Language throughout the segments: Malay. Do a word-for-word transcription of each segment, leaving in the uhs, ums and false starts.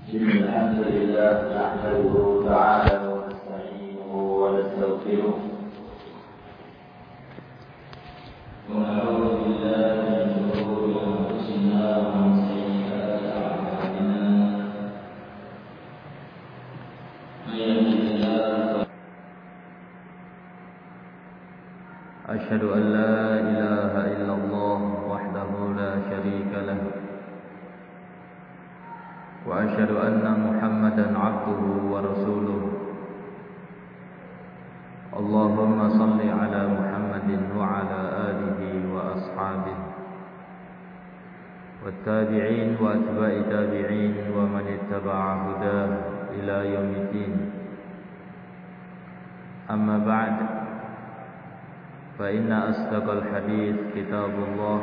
إن الحمد لله نحمده تعالى ونستعينه ونستغفره ونعوذ بالله من شرور أنفسنا ومن سيئات أعمالنا من يهده الله أشهد أن لا إله إلا الله وحده لا شريك له وأشهد أن محمدا عبده ورسوله اللهم صل على محمد وعلى آله وأصحابه والتابعين وأتباع التابعين ومن اتبع هداه إلى يوم الدين. أما بعد، فإن أصدق الحديث كتاب الله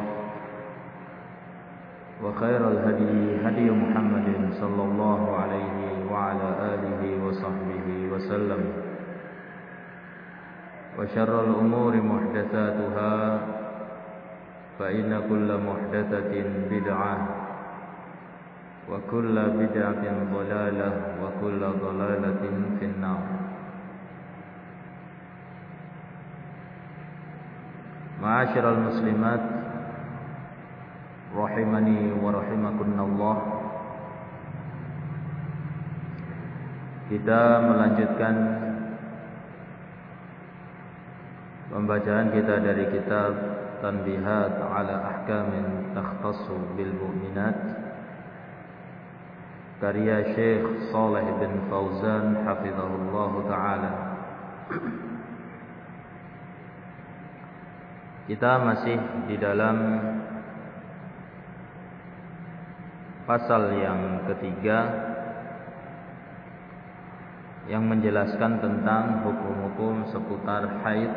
وخير الهدي هدي محمد صلى الله عليه وعلى آله وصحبه وسلم وشر الأمور محدثاتها فإن كل محدثة بدعة وكل بدعة ضلالة وكل ضلالة في النار. معاشر المسلمات rahimani wa rahimakunallah. Kita melanjutkan pembacaan kita dari kitab Tanbihat ala Ahkamin Takhtassu bil Mu'minat karya Syekh Shalih bin Fauzan hafizahullah taala. Kita masih di dalam pasal yang ketiga yang menjelaskan tentang hukum-hukum seputar haid,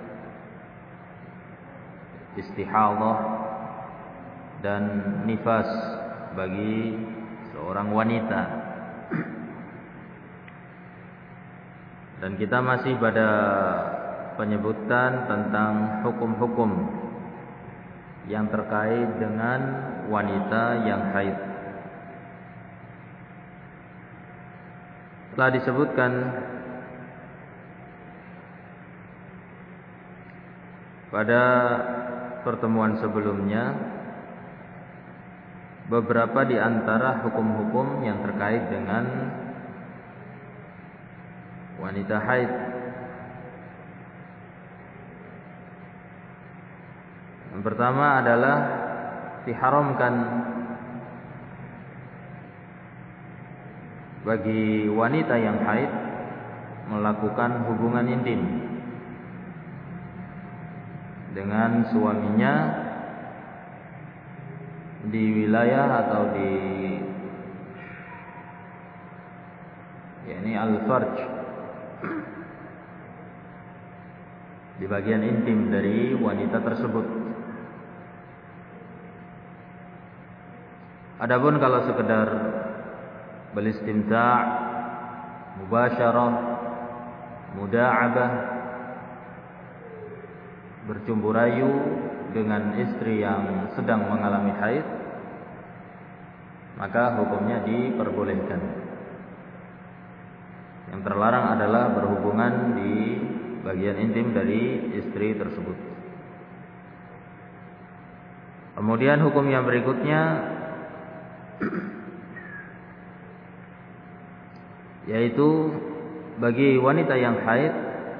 istihadhah dan nifas bagi seorang wanita. Dan kita masih pada penyebutan tentang hukum-hukum yang terkait dengan wanita yang haid. Telah disebutkan pada pertemuan sebelumnya beberapa di antara hukum-hukum yang terkait dengan wanita haid. Yang pertama adalah diharamkan bagi wanita yang haid melakukan hubungan intim dengan suaminya di wilayah atau di yakni al-farj, di bagian intim dari wanita tersebut. Adapun kalau sekedar belistimta', mubasyarah, muda'abah, bercumbu rayu dengan istri yang sedang mengalami haid, maka hukumnya diperbolehkan. Yang terlarang adalah berhubungan di bagian intim dari istri tersebut. Kemudian hukum yang berikutnya yaitu bagi wanita yang haid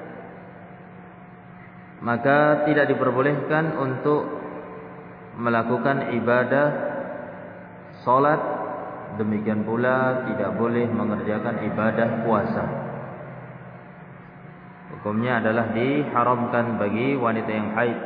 maka tidak diperbolehkan untuk melakukan ibadah salat, demikian pula tidak boleh mengerjakan ibadah puasa. Hukumnya adalah diharamkan bagi wanita yang haid.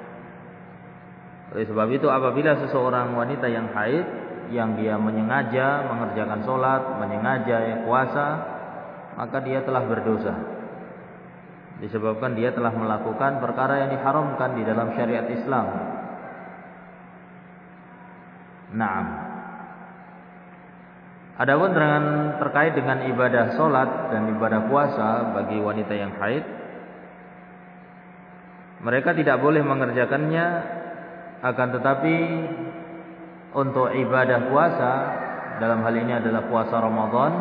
Oleh sebab itu, apabila seseorang wanita yang haid yang dia menyengaja mengerjakan sholat, menyengaja puasa, maka dia telah berdosa. Disebabkan dia telah melakukan perkara yang diharamkan di dalam syariat Islam. Naam. Adapun dengan terkait dengan ibadah sholat dan ibadah puasa bagi wanita yang haid, mereka tidak boleh mengerjakannya, akan tetapi untuk ibadah puasa dalam hal ini adalah puasa Ramadan,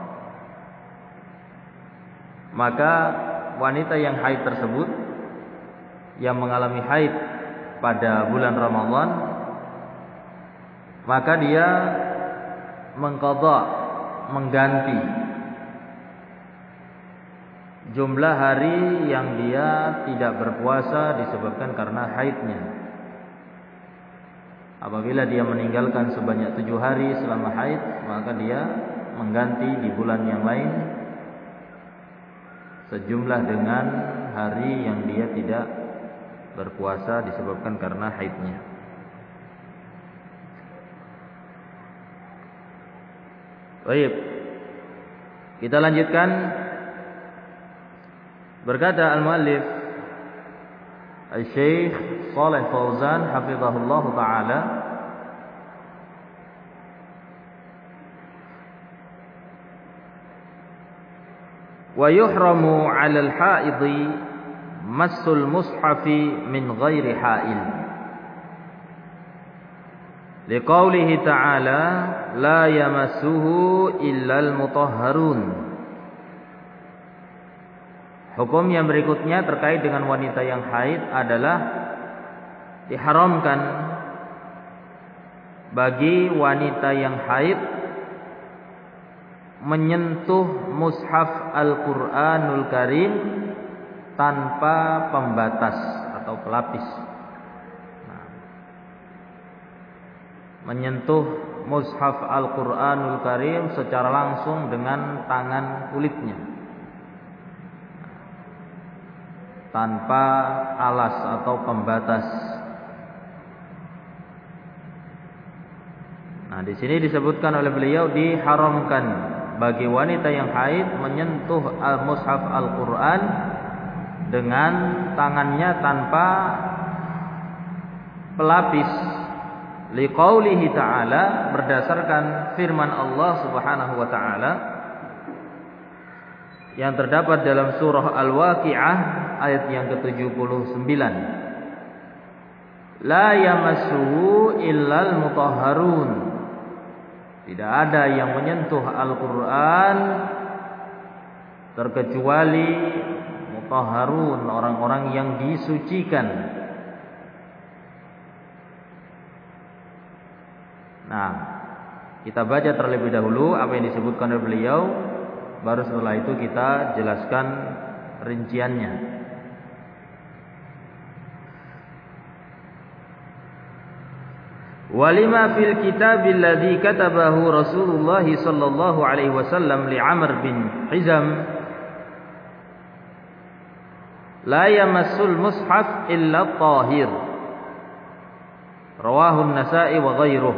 maka wanita yang haid tersebut, yang mengalami haid pada bulan Ramadan, maka dia mengqadha, mengganti jumlah hari yang dia tidak berpuasa disebabkan karena haidnya. Apabila dia meninggalkan sebanyak tujuh hari selama haid, maka dia mengganti di bulan yang lain sejumlah dengan hari yang dia tidak berpuasa disebabkan karena haidnya. Baik, kita lanjutkan. Berkata al-muallif Al-Syekh Shalih Fauzan hafizahullah taala, wa yuhramu 'alal haidhi massul mushafi min ghairi ha'il, liqaulihi ta'ala la yamassuhu illal mutahharun. Hukum yang berikutnya terkait dengan wanita yang haid adalah diharamkan bagi wanita yang haid menyentuh mushaf Al-Qur'anul Karim tanpa pembatas atau pelapis. Nah, menyentuh mushaf Al-Qur'anul Karim secara langsung dengan tangan kulitnya, tanpa alas atau pembatas. Nah, di sini disebutkan oleh beliau diharamkan bagi wanita yang haid menyentuh al-mushaf Al-Qur'an dengan tangannya tanpa pelapis. Liqaulihi ta'ala, berdasarkan firman Allah Subhanahu wa taala yang terdapat dalam surah Al-Waqi'ah ayat yang ketujuh puluh sembilan. La yamassuhu illal mutahharun. Tidak ada yang menyentuh Al-Qur'an terkecuali mutahharun, orang-orang yang disucikan. Nah, kita baca terlebih dahulu apa yang disebutkan oleh beliau, baru setelah itu kita jelaskan rinciannya. Walima fil kitabil ladzi katabahu Rasulullah sallallahu alaihi wasallam li Amr bin Hizam la yamassul mushaf illa tahir. Rawahu an-Nasa'i wa ghairuh.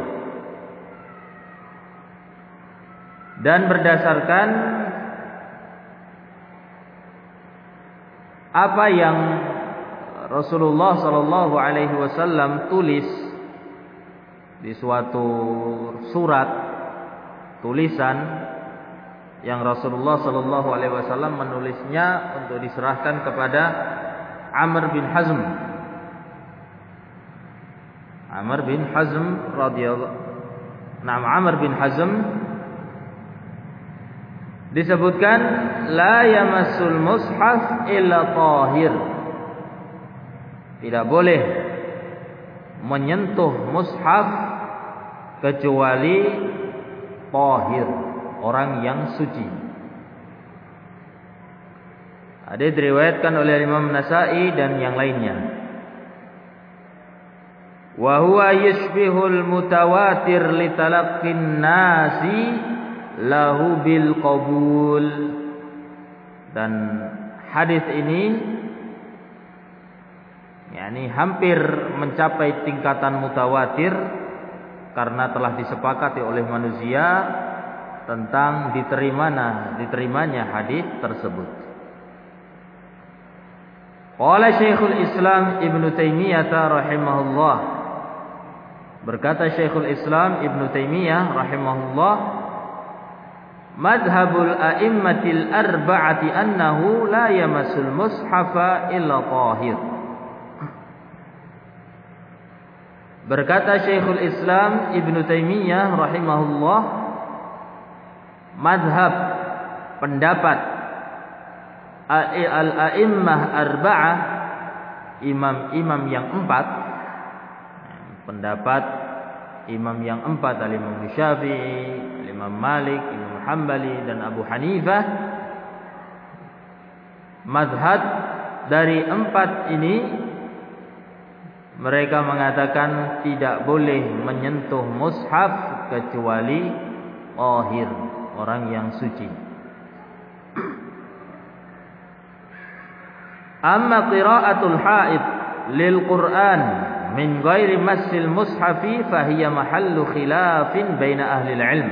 Dan berdasarkan apa yang Rasulullah sallallahu alaihi wasallam tulis di suatu surat tulisan yang Rasulullah sallallahu alaihi wasallam menulisnya untuk diserahkan kepada Amr bin Hazm. Amr bin Hazm radhiyallahu Naam Amr bin Hazm disebutkan la yamassul mushaf illa tahir. Tidak boleh menyentuh mushaf kecuali tahir, orang yang suci. Ada diriwayatkan oleh Imam Nasa'i dan yang lainnya. Wa huwa yashbihul mutawatir li talaqqin nasi lahu bil qabul. Dan hadis ini yakni hampir mencapai tingkatan mutawatir karena telah disepakati oleh manusia tentang diterimanya diterimanya hadis tersebut. Qala Syekhul Islam Ibnu Taimiyah rahimahullah, berkata Syekhul Islam Ibnu Taimiyah rahimahullah, madhabul a'immatil arba'ati annahu la yamassul mushafa illa tahir. Berkata Syekhul Islam Ibnu Taimiyah rahimahullah, madhab, pendapat al-a'immah arba'ah, imam-imam yang empat, pendapat imam yang empat, al-Imam Syafi'i, Imam Malik, Imam Hambali dan Abu Hanifah. Madhab dari empat ini mereka mengatakan tidak boleh menyentuh mushaf kecuali tahir, orang yang suci. Amma qira'atul haid lil Qur'an min ghairi massil mushafi fahiya mahallu khilafin baina ahli ilm.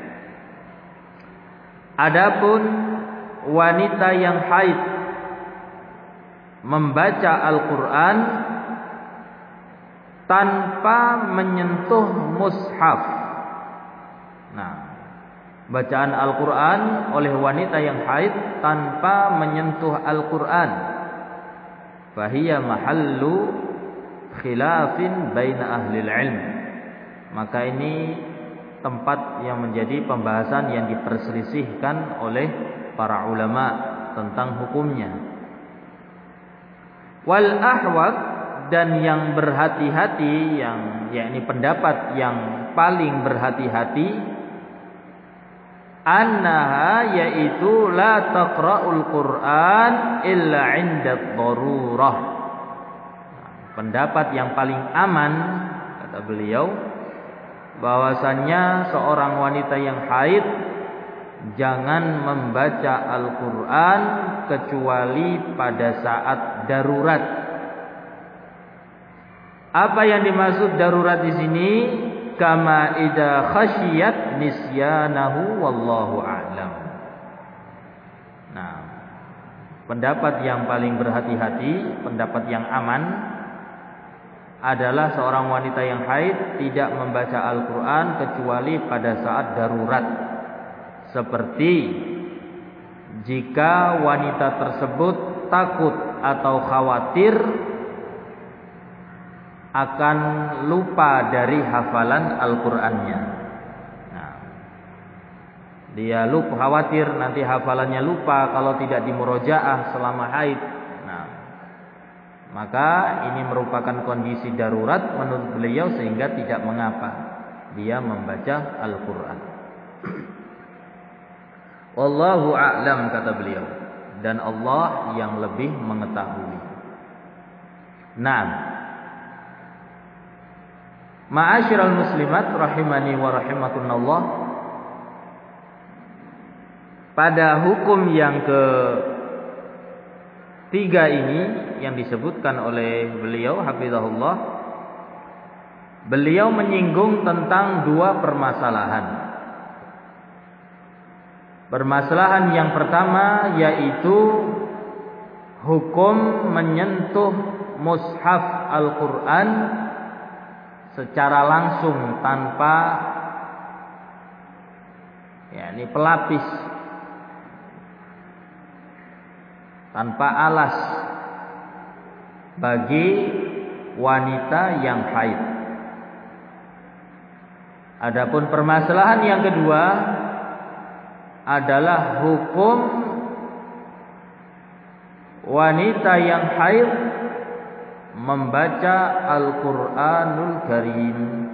Adapun wanita yang haid membaca Al-Qur'an tanpa menyentuh mushaf. Nah, bacaan Al-Qur'an oleh wanita yang haid tanpa menyentuh Al-Qur'an, fahiya mahallu khilafin baina ahli ilm. Maka ini tempat yang menjadi pembahasan yang diperselisihkan oleh para ulama tentang hukumnya. Wal ahwat, dan yang berhati-hati, yang yakni pendapat yang paling berhati-hati, annaha, yaitu la taqra'ul Qur'an illa 'inda darurah. Pendapat yang paling aman, kata beliau, bahwasannya seorang wanita yang haid jangan membaca Al-Qur'an kecuali pada saat darurat. Apa yang dimaksud darurat di sini? Kama idza khasyiyat nisyanahu wallahu a'lam. Nah, pendapat yang paling berhati-hati, pendapat yang aman adalah seorang wanita yang haid tidak membaca Al-Qur'an kecuali pada saat darurat. Seperti jika wanita tersebut takut atau khawatir akan lupa dari hafalan Al-Qur'annya. Nah, dia lupa, khawatir nanti hafalannya lupa kalau tidak dimurojaah selama haid. Nah, maka ini merupakan kondisi darurat menurut beliau, sehingga tidak mengapa dia membaca Al-Qur'an. Wallahu a'lam, kata beliau, dan Allah yang lebih mengetahui. Naam. Ma'asyiral muslimat rahimani wa rahimakumullah. Pada hukum yang ketiga ini yang disebutkan oleh beliau hafizahullah, beliau menyinggung tentang dua permasalahan. Permasalahan yang pertama yaitu hukum menyentuh mushaf Al-Qur'an secara langsung tanpa yakni pelapis, tanpa alas bagi wanita yang haid. Adapun permasalahan yang kedua adalah hukum wanita yang haid membaca Al-Qur'anul Karim.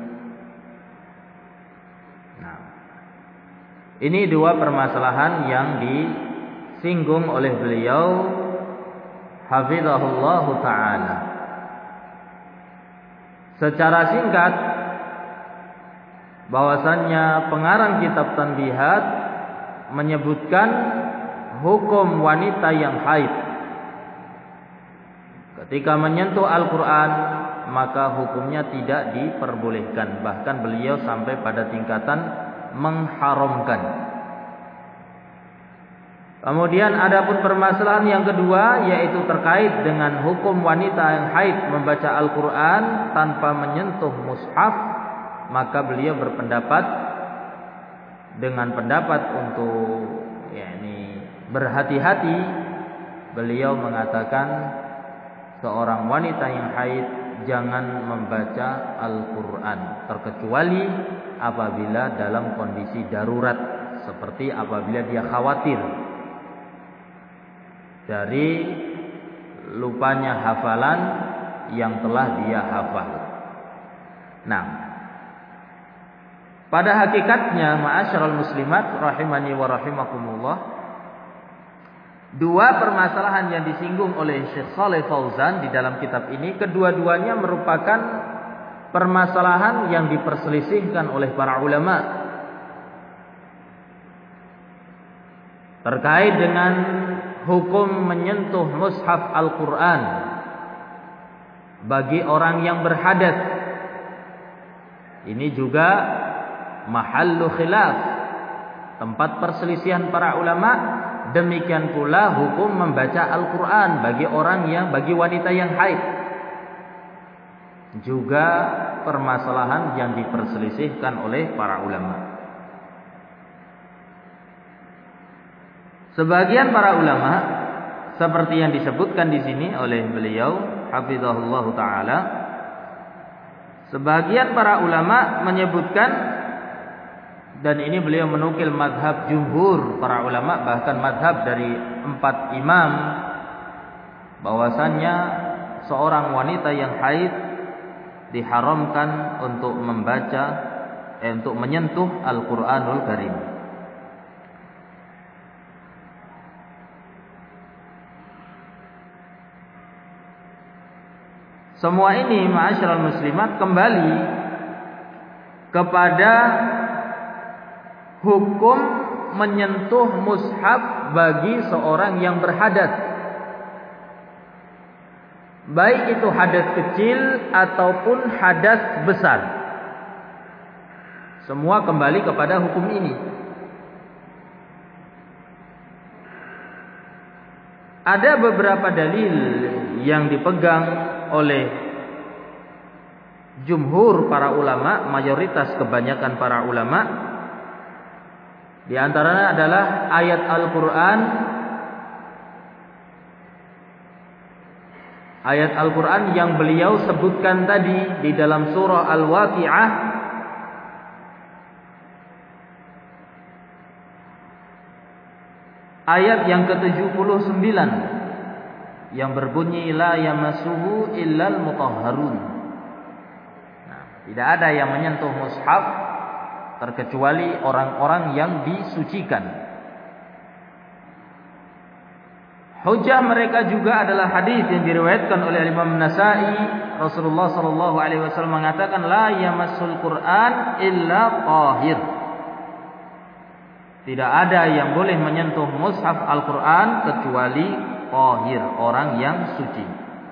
Nah, ini dua permasalahan yang disinggung oleh beliau hafizahullahu ta'ala. Secara singkat, bahwasannya pengarang kitab Tanbihat menyebutkan hukum wanita yang haid ketika menyentuh Al-Quran, maka hukumnya tidak diperbolehkan. Bahkan beliau sampai pada tingkatan mengharamkan. Kemudian adapun permasalahan yang kedua, yaitu terkait dengan hukum wanita yang haid membaca Al-Quran tanpa menyentuh mushaf, maka beliau berpendapat dengan pendapat untuk yakni berhati-hati. Beliau mengatakan seorang wanita yang haid jangan membaca Al-Qur'an, terkecuali apabila dalam kondisi darurat seperti apabila dia khawatir dari lupanya hafalan yang telah dia hafal. Nah, pada hakikatnya ma'asyiral muslimat rahimani wa rahimakumullah, dua permasalahan yang disinggung oleh Syekh Shalih Fauzan di dalam kitab ini, kedua-duanya merupakan permasalahan yang diperselisihkan oleh para ulama terkait dengan hukum menyentuh mushaf Al-Quran bagi orang yang berhadas. Ini juga mahallu khilaf, tempat perselisihan para ulama. Demikian pula hukum membaca Al-Quran bagi orang yang bagi wanita yang haid, juga permasalahan yang diperselisihkan oleh para ulama. Sebagian para ulama seperti yang disebutkan di sini oleh beliau hafizahullah taala, sebagian para ulama menyebutkan, dan ini beliau menukil madhab jumhur para ulama, bahkan madhab dari empat imam, bahwasannya seorang wanita yang haid diharamkan untuk membaca eh, untuk menyentuh Al-Quranul Karim. Semua ini ma'asyiral muslimat kembali kepada hukum menyentuh mushaf bagi seorang yang berhadas, baik itu hadas kecil ataupun hadas besar. Semua kembali kepada hukum ini. Ada beberapa dalil yang dipegang oleh jumhur para ulama, mayoritas kebanyakan para ulama. Di antaranya adalah ayat Al-Quran, ayat Al-Quran yang beliau sebutkan tadi di dalam surah Al-Waqi'ah, ayat yang ke tujuh puluh sembilan, yang berbunyi la yamassuhu illal mutahharun. Nah, tidak ada yang menyentuh mushaf terkecuali orang-orang yang disucikan. Hujjah mereka juga adalah hadis yang diriwayatkan oleh Imam Nasa'i. Rasulullah sallallahu alaihi wasallam mengatakan la yamassul Qur'an illa tahir. Tidak ada yang boleh menyentuh mushaf Al-Quran kecuali tahir, orang yang suci.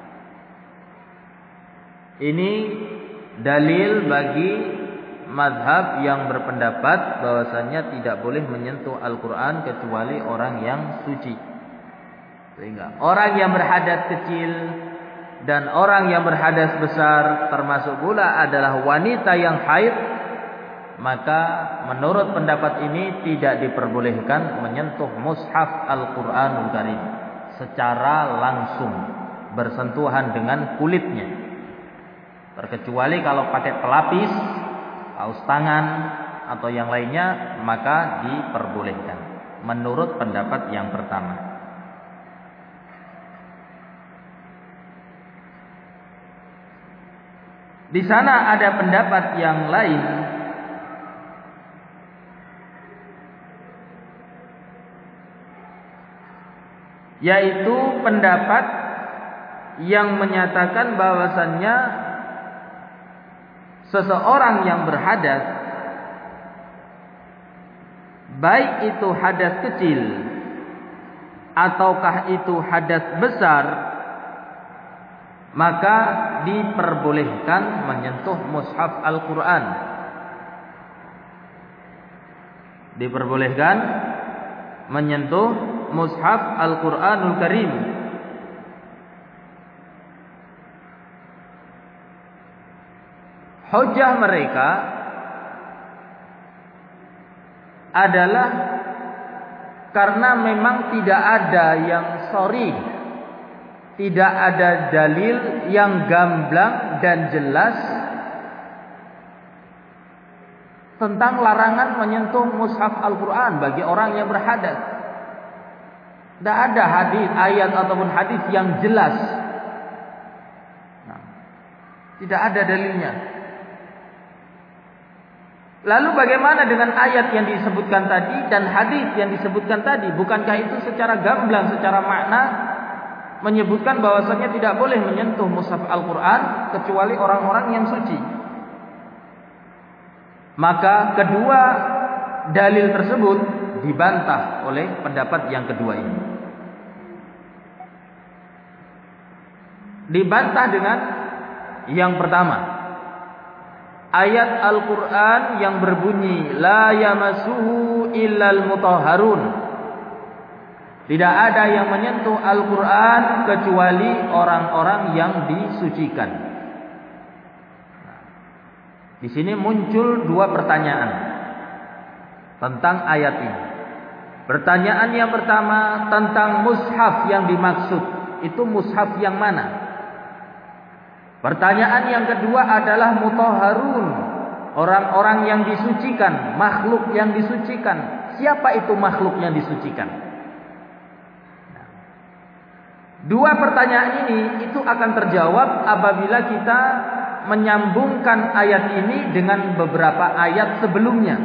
Ini dalil bagi madhab yang berpendapat bahwasanya tidak boleh menyentuh Al-Quran kecuali orang yang suci. Sehingga orang yang berhadas kecil dan orang yang berhadas besar, termasuk pula adalah wanita yang haid, maka menurut pendapat ini tidak diperbolehkan menyentuh mushaf Al-Quranul Karim secara langsung, bersentuhan dengan kulitnya, terkecuali kalau pakai pelapis, kaos tangan atau yang lainnya, maka diperbolehkan menurut pendapat yang pertama. Di sana ada pendapat yang lain, yaitu pendapat yang menyatakan bahwasannya seseorang yang berhadas, baik itu hadas kecil ataukah itu hadas besar, maka diperbolehkan menyentuh mushaf Al-Quran. Diperbolehkan menyentuh mushaf Al-Quranul Karim. Hujjah mereka adalah karena memang tidak ada yang sharih, tidak ada dalil yang gamblang dan jelas tentang larangan menyentuh mushaf Al-Quran bagi orang yang berhadas. Tidak ada hadis, ayat ataupun hadis yang jelas. Nah, tidak ada dalilnya. Lalu bagaimana dengan ayat yang disebutkan tadi dan hadis yang disebutkan tadi? Bukankah itu secara gamblang, secara makna menyebutkan bahwasanya tidak boleh menyentuh mushaf Al-Quran kecuali orang-orang yang suci? Maka kedua dalil tersebut dibantah oleh pendapat yang kedua ini. Dibantah dengan yang pertama, ayat Al-Quran yang berbunyi la yamassuhu illal mutahharun. Tidak ada yang menyentuh Al-Quran kecuali orang-orang yang disucikan. Di sini muncul dua pertanyaan tentang ayat ini. Pertanyaan yang pertama tentang mushaf yang dimaksud, itu mushaf yang mana? Pertanyaan yang kedua adalah mutahharun, orang-orang yang disucikan, makhluk yang disucikan. Siapa itu makhluk yang disucikan? Dua pertanyaan ini itu akan terjawab apabila kita menyambungkan ayat ini dengan beberapa ayat sebelumnya.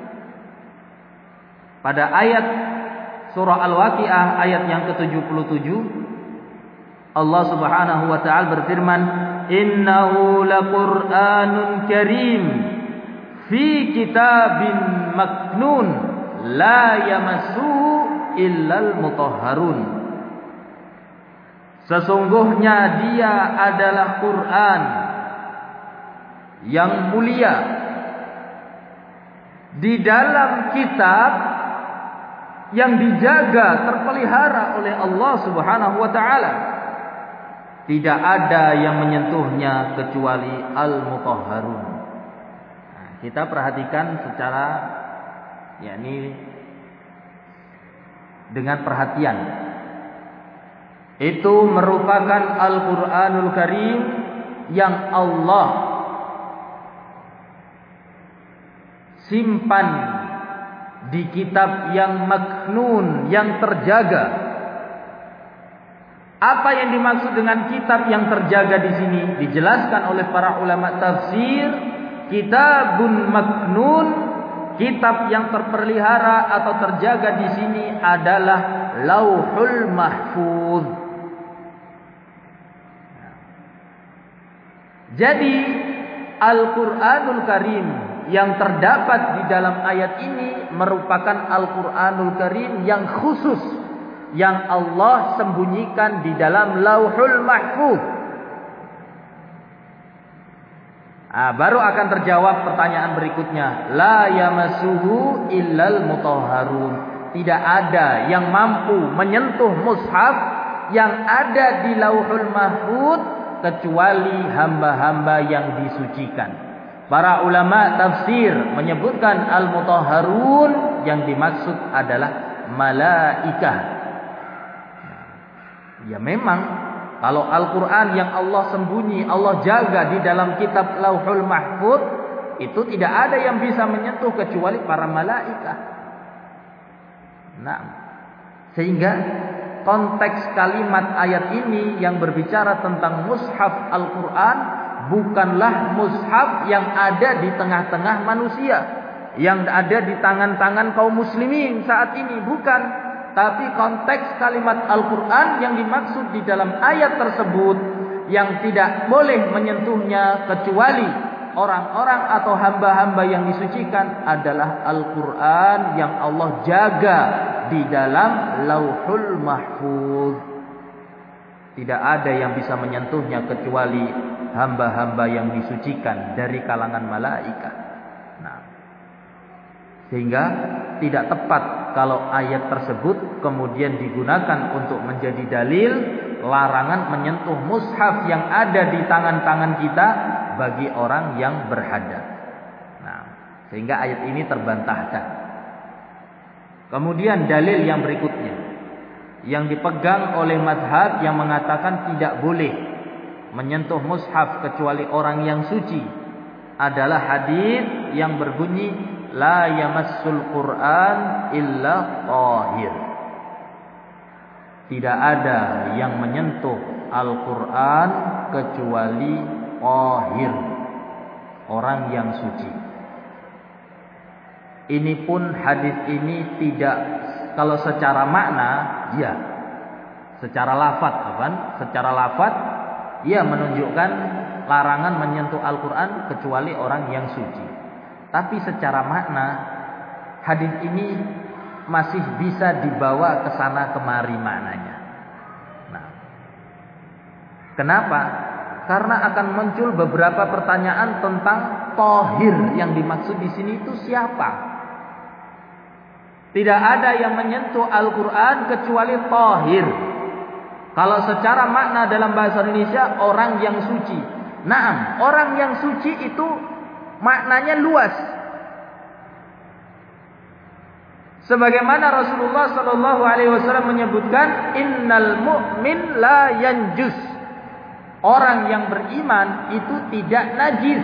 Pada ayat surah Al-Waqiah ayat yang ke tujuh puluh tujuh, Allah Subhanahu wa taala berfirman, "Innahu laqur'anun karim fi kitabin maknun la yamassuhu illal mutahharun." Sesungguhnya dia adalah Quran yang mulia di dalam kitab yang dijaga, terpelihara oleh Allah Subhanahu wa taala. Tidak ada yang menyentuhnya kecuali al-mutahharun. Nah, kita perhatikan secara yakni dengan perhatian. Itu merupakan Al-Qur'anul Karim yang Allah simpan di kitab yang maknun, yang terjaga. Apa yang dimaksud dengan kitab yang terjaga di sini? Dijelaskan oleh para ulama tafsir, kitabun maknun, kitab yang terpelihara atau terjaga di sini adalah Lauhul Mahfuz. Jadi Al-Qur'anul Karim yang terdapat di dalam ayat ini merupakan Al-Qur'anul Karim yang khusus, yang Allah sembunyikan di dalam Lauhul Mahfuz. Nah, baru akan terjawab pertanyaan berikutnya, la yamassuhu illal mutahharun. Tidak ada yang mampu menyentuh mushaf yang ada di Lauhul Mahfuz kecuali hamba-hamba yang disucikan. Para ulama tafsir menyebutkan al-mutahharun yang dimaksud adalah malaikah. Ya memang kalau Al-Quran yang Allah sembunyi, Allah jaga di dalam kitab Lauhul Mahfuz, itu tidak ada yang bisa menyentuh kecuali para malaikat. Nah, sehingga konteks kalimat ayat ini yang berbicara tentang mushaf Al-Quran bukanlah mushaf yang ada di tengah-tengah manusia, yang ada di tangan-tangan kaum muslimin saat ini, bukan. Tapi konteks kalimat Al-Quran yang dimaksud di dalam ayat tersebut, yang tidak boleh menyentuhnya kecuali orang-orang atau hamba-hamba yang disucikan, adalah Al-Quran yang Allah jaga di dalam Lauhul Mahfuz. Tidak ada yang bisa menyentuhnya kecuali hamba-hamba yang disucikan dari kalangan malaikat. Nah, sehingga tidak tepat kalau ayat tersebut kemudian digunakan untuk menjadi dalil larangan menyentuh mushaf yang ada di tangan-tangan kita bagi orang yang berhadas. Nah, sehingga ayat ini terbantahkan. Kemudian dalil yang berikutnya yang dipegang oleh mazhab yang mengatakan tidak boleh menyentuh mushaf kecuali orang yang suci adalah hadis yang berbunyi la yamassul Qur'an illa tahir. Tidak ada yang menyentuh Al-Qur'an kecuali tahir, orang yang suci. Ini pun hadis ini tidak, kalau secara makna ya, secara lafaz kan, secara lafaz ia menunjukkan larangan menyentuh Al-Qur'an kecuali orang yang suci. Tapi secara makna hadis ini masih bisa dibawa ke sana kemari maknanya. Nah, kenapa? Karena akan muncul beberapa pertanyaan tentang tahir yang dimaksud di sini itu siapa? Tidak ada yang menyentuh Al-Qur'an kecuali tahir. Kalau secara makna dalam bahasa Indonesia orang yang suci. Naam, orang yang suci itu maknanya luas. Sebagaimana Rasulullah sallallahu alaihi wasallam menyebutkan, innal mu'min la yanjus. Orang yang beriman itu tidak najis.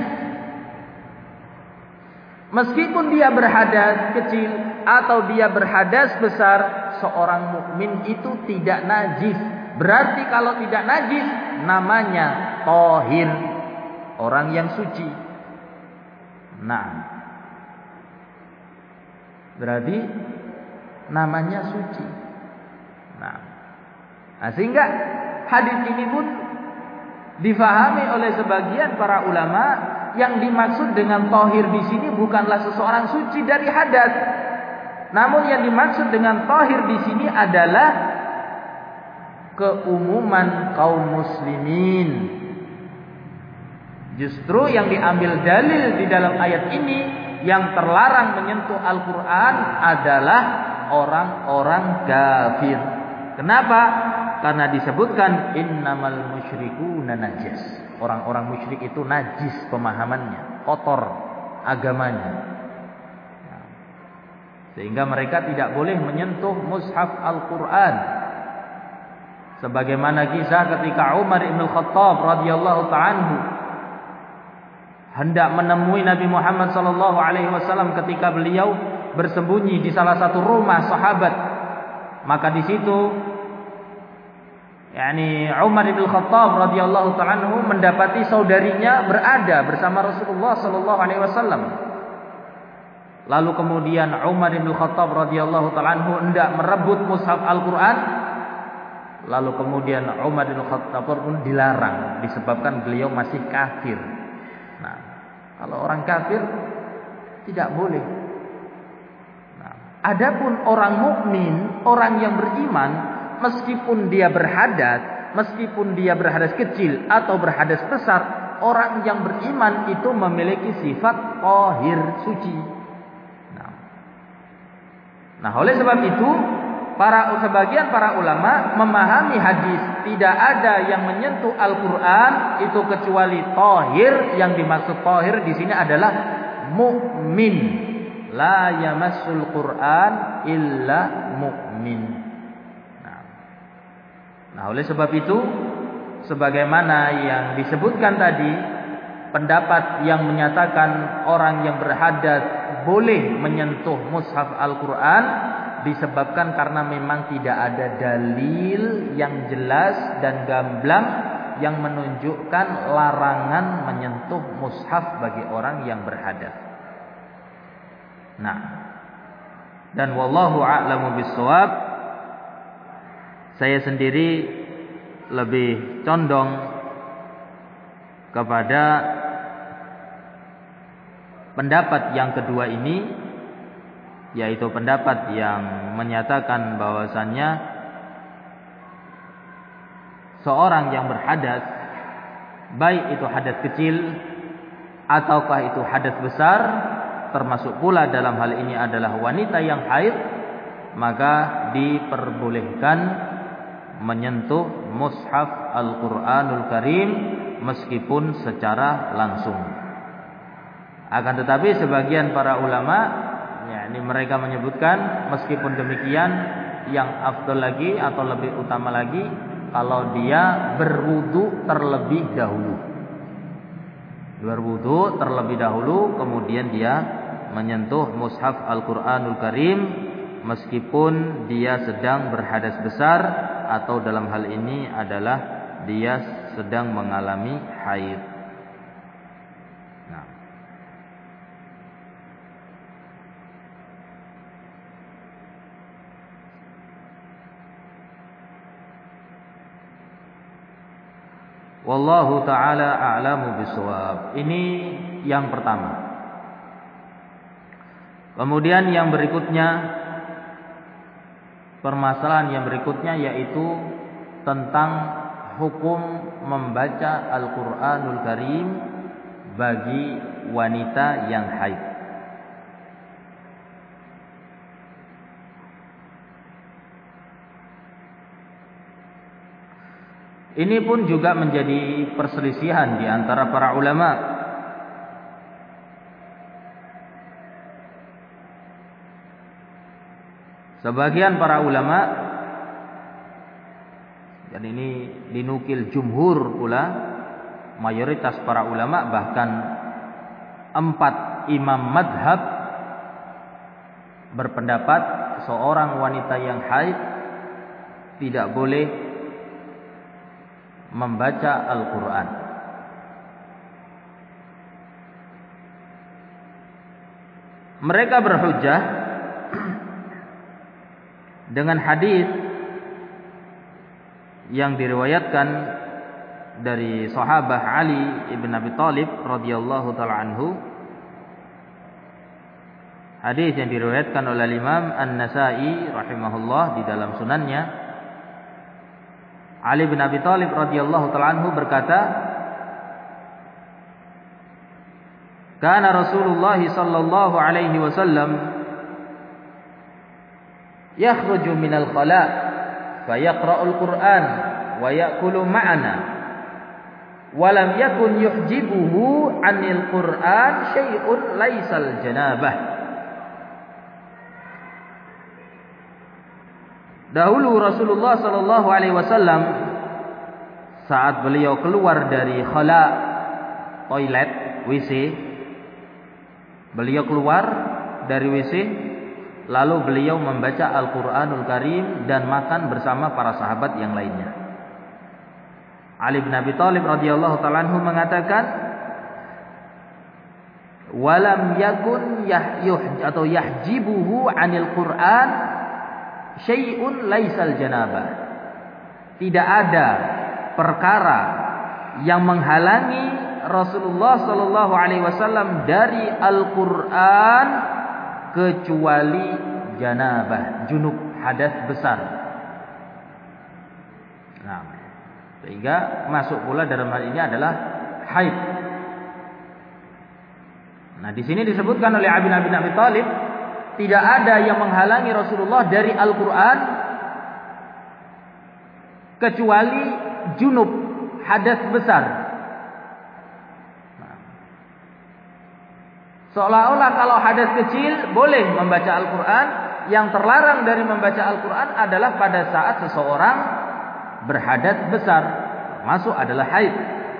Meskipun dia berhadas kecil atau dia berhadas besar, seorang mukmin itu tidak najis. Berarti kalau tidak najis namanya tahir, orang yang suci. Nah, berarti namanya suci. Nah, nah sehingga hadis ini pun difahami oleh sebagian para ulama, yang dimaksud dengan tahir di sini bukanlah seseorang suci dari hadas. Namun yang dimaksud dengan tahir di sini adalah keumuman kaum muslimin. Justru yang diambil dalil di dalam ayat ini, yang terlarang menyentuh Al-Qur'an adalah orang-orang kafir. Kenapa? Karena disebutkan innamal musyrikuuna najas. Orang-orang musyrik itu najis pemahamannya, kotor agamanya. Sehingga mereka tidak boleh menyentuh mushaf Al-Qur'an. Sebagaimana kisah ketika Umar bin Khattab radhiyallahu ta'ala hendak menemui Nabi Muhammad sallallahu alaihi wasallam ketika beliau bersembunyi di salah satu rumah sahabat. Maka di situ yakni Umar bin Khattab radhiyallahu ta'ala mendapati saudarinya berada bersama Rasulullah sallallahu alaihi wasallam. Lalu kemudian Umar bin Khattab radhiyallahu ta'ala hendak merebut mushaf Al-Qur'an. Lalu kemudian Umar bin Khattab pun dilarang disebabkan beliau masih kafir. Nah, kalau orang kafir tidak boleh. Nah, adapun orang mukmin, orang yang beriman, meskipun dia berhadas, meskipun dia berhadas kecil atau berhadas besar, orang yang beriman itu memiliki sifat tahir, suci. Nah, nah oleh sebab itu para sebagian para ulama memahami hadis tidak ada yang menyentuh Al-Qur'an itu kecuali tahir. Yang dimaksud tahir di sini adalah mukmin. La yamassul Qur'an illa mukmin. Nah, nah oleh sebab itu sebagaimana yang disebutkan tadi, pendapat yang menyatakan orang yang berhadas boleh menyentuh mushaf Al-Qur'an disebabkan karena memang tidak ada dalil yang jelas dan gamblang yang menunjukkan larangan menyentuh mushaf bagi orang yang berhadas. Nah, dan wallahu a'lamu bissawab, saya sendiri lebih condong kepada pendapat yang kedua ini, yaitu pendapat yang menyatakan bahwasannya seorang yang berhadas, baik itu hadas kecil ataukah itu hadas besar, termasuk pula dalam hal ini adalah wanita yang haid, maka diperbolehkan menyentuh mushaf Al-Qur'anul Karim meskipun secara langsung. Akan tetapi sebagian para ulama, ini mereka menyebutkan meskipun demikian yang afdal lagi atau lebih utama lagi kalau dia berwudu terlebih dahulu. berwudu terlebih dahulu, kemudian dia menyentuh mushaf Al-Qur'anul Karim meskipun dia sedang berhadas besar atau dalam hal ini adalah dia sedang mengalami haid. Nah. Wallahu ta'ala a'lamu bishawab. Ini yang pertama. Kemudian yang berikutnya, permasalahan yang berikutnya yaitu tentang hukum membaca Al-Qur'anul Karim bagi wanita yang haid. Ini pun juga menjadi perselisihan di antara para ulama. Sebagian para ulama, dan ini dinukil jumhur pula, mayoritas para ulama, bahkan empat imam madhab berpendapat seorang wanita yang haid tidak boleh membaca Al-Quran. Mereka berhujjah dengan hadis yang diriwayatkan dari sahabat Ali ibn Abi Thalib radhiyallahu taala anhu. Hadis yang diriwayatkan oleh Imam An-Nasa'i rahimahullah di dalam sunannya. Ali bin Abi Thalib radhiyallahu taala anhu berkata, "Kana Rasulullah sallallahu alaihi wasallam yakhruju minal khala' fayaqra'ul Qur'an wa ya'kulu ma'ana wa lam yakun yuhjibuhu 'anil Qur'an syai'un laisal janabah." Dahulu Rasulullah sallallahu alaihi wasallam saat beliau keluar dari khala, toilet, W C, beliau keluar dari W C, lalu beliau membaca Al-Qur'anul Karim dan makan bersama para sahabat yang lainnya. Ali bin Abi Thalib radhiyallahu taala anhu mengatakan, "Walam yakun yahyuh atau yahjibuhu 'anil Qur'an syai'un laisal janabah." Tidak ada perkara yang menghalangi Rasulullah sallallahu alaihi wasallam dari Al-Qur'an kecuali janabah, junub, hadas besar. Nah, sehingga masuk pula dalam hal ini adalah haid. Nah, di sini disebutkan oleh Ali bin Abi Thalib, tidak ada yang menghalangi Rasulullah dari Al-Quran kecuali junub, hadas besar. Nah, seolah-olah kalau hadas kecil boleh membaca Al-Quran, yang terlarang dari membaca Al-Quran adalah pada saat seseorang berhadas besar, termasuk adalah haid.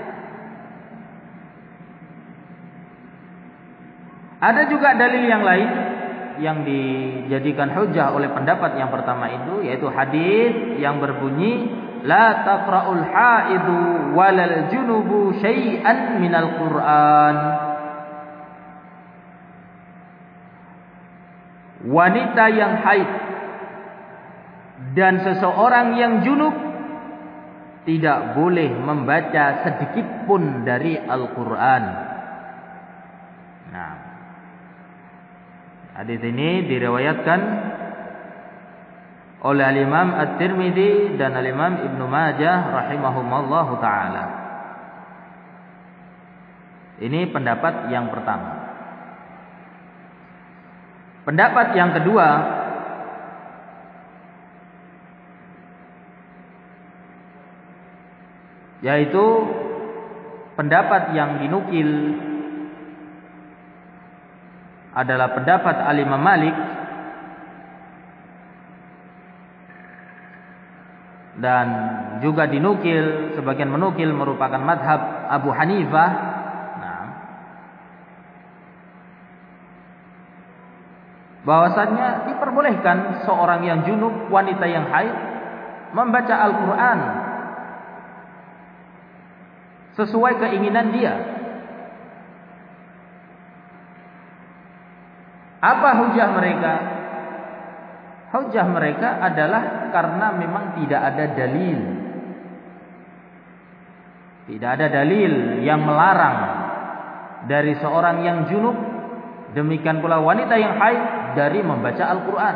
Ada juga dalil yang lain yang dijadikan hujjah oleh pendapat yang pertama itu, yaitu hadis yang berbunyi, la taqra'ul haidu walal junubu syai'an minal Qur'an. Wanita yang haid dan seseorang yang junub tidak boleh membaca sedikit pun dari Al-Qur'an. Nah, hadis ini diriwayatkan oleh Al-Imam At-Tirmidzi dan Al-Imam Ibnu Majah rahimahumallahu taala. Ini pendapat yang pertama. Pendapat yang kedua, yaitu pendapat yang dinukil adalah pendapat Al-Imam Malik dan juga dinukil, sebagian menukil merupakan madhab Abu Hanifah. Nah, bahwasannya diperbolehkan seorang yang junub, wanita yang haid, membaca Al-Quran sesuai keinginan dia. Apa hujah mereka? Hujah mereka adalah karena memang tidak ada dalil. Tidak ada dalil yang melarang dari seorang yang junub, demikian pula wanita yang haid, dari membaca Al-Quran.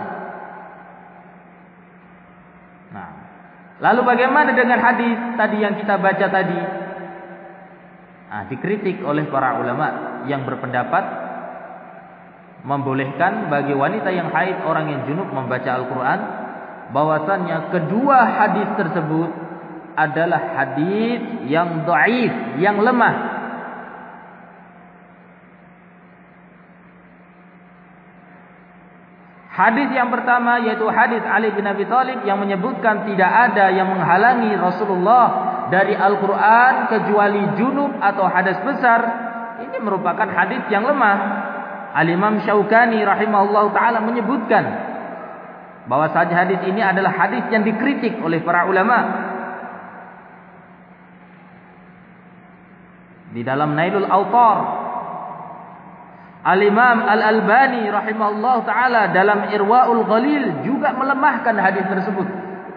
Nah, lalu bagaimana dengan hadis tadi yang kita baca tadi? Nah, dikritik oleh para ulama yang berpendapat membolehkan bagi wanita yang haid, orang yang junub membaca Al-Quran, bahwasannya kedua hadis tersebut adalah hadis yang dhaif, yang lemah. Hadis yang pertama yaitu hadis Ali bin Abi Thalib yang menyebutkan tidak ada yang menghalangi Rasulullah dari Al-Quran kecuali junub atau hadas besar. Ini merupakan hadis yang lemah. Al-Imam Syaukani rahimahullah ta'ala menyebutkan bahwa saja hadis ini adalah hadis yang dikritik oleh para ulama. Di dalam Nailul Awtar, Al-Imam Al-Albani rahimahullah ta'ala dalam Irwaul Ghalil juga melemahkan hadis tersebut.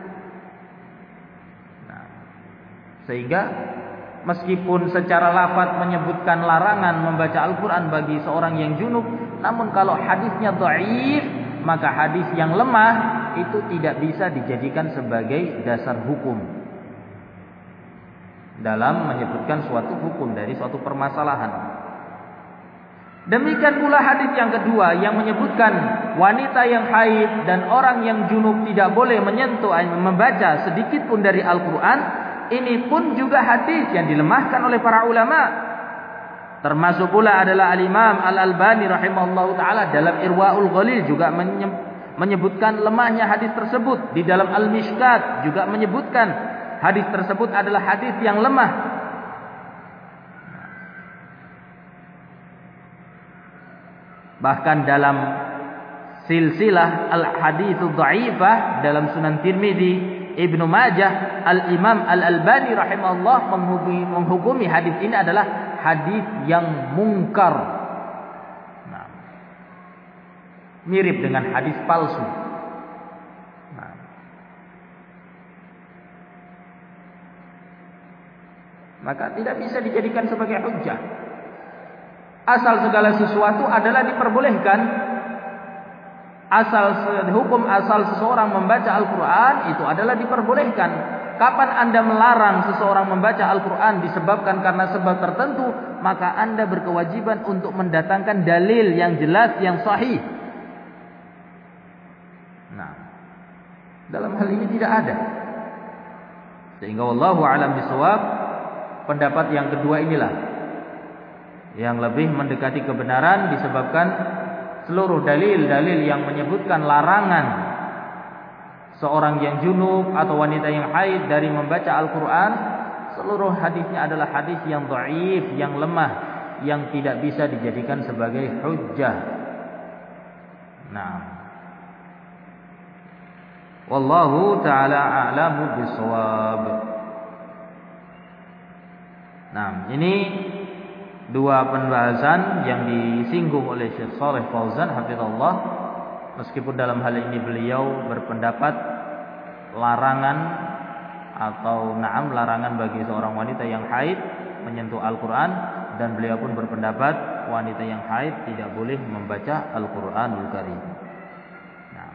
Nah, sehingga meskipun secara lafaz menyebutkan larangan membaca Al-Quran bagi seorang yang junub, namun kalau hadisnya dhaif, maka hadis yang lemah itu tidak bisa dijadikan sebagai dasar hukum dalam menyebutkan suatu hukum dari suatu permasalahan. Demikian pula hadis yang kedua yang menyebutkan wanita yang haid dan orang yang junub tidak boleh menyentuh, membaca sedikit pun dari Al-Quran. Ini pun juga hadis yang dilemahkan oleh para ulama. Termasuk pula adalah Al-Imam Al-Albani rahimahullahu ta'ala dalam Irwaul Ghalil juga menyebutkan lemahnya hadis tersebut. Di dalam Al-Mishkat juga menyebutkan hadis tersebut adalah hadis yang lemah. Bahkan dalam silsilah Al-Haditsu Dha'ifah dalam Sunan Tirmidzi, Ibnu Majah, Al-Imam Al-Albani rahimahullah menghukumi, menghukumi hadis ini adalah hadis yang mungkar. Nah, mirip dengan hadis palsu. Nah, maka tidak bisa dijadikan sebagai hujjah. Asal segala sesuatu adalah diperbolehkan. Asal hukum asal seseorang membaca Al-Quran itu adalah diperbolehkan. Kapan Anda melarang seseorang membaca Al-Quran disebabkan karena sebab tertentu, maka Anda berkewajiban untuk mendatangkan dalil yang jelas, yang sahih. Nah, dalam hal ini tidak ada. Sehingga wallahu a'lam bishawab, pendapat yang kedua inilah yang lebih mendekati kebenaran, disebabkan seluruh dalil-dalil yang menyebutkan larangan seorang yang junub atau wanita yang haid dari membaca Al-Quran, seluruh hadisnya adalah hadis yang dhaif, yang lemah, yang tidak bisa dijadikan sebagai hujjah. Nah, wallahu ta'ala a'lamu bishawab. Nah, ini dua pembahasan yang disinggung oleh Syekh Shalih Fauzan hafizallah. Meskipun dalam hal ini beliau berpendapat larangan atau na'am larangan bagi seorang wanita yang haid menyentuh Al-Quran, dan beliau pun berpendapat wanita yang haid tidak boleh membaca Al-Quranul Karim. Nah,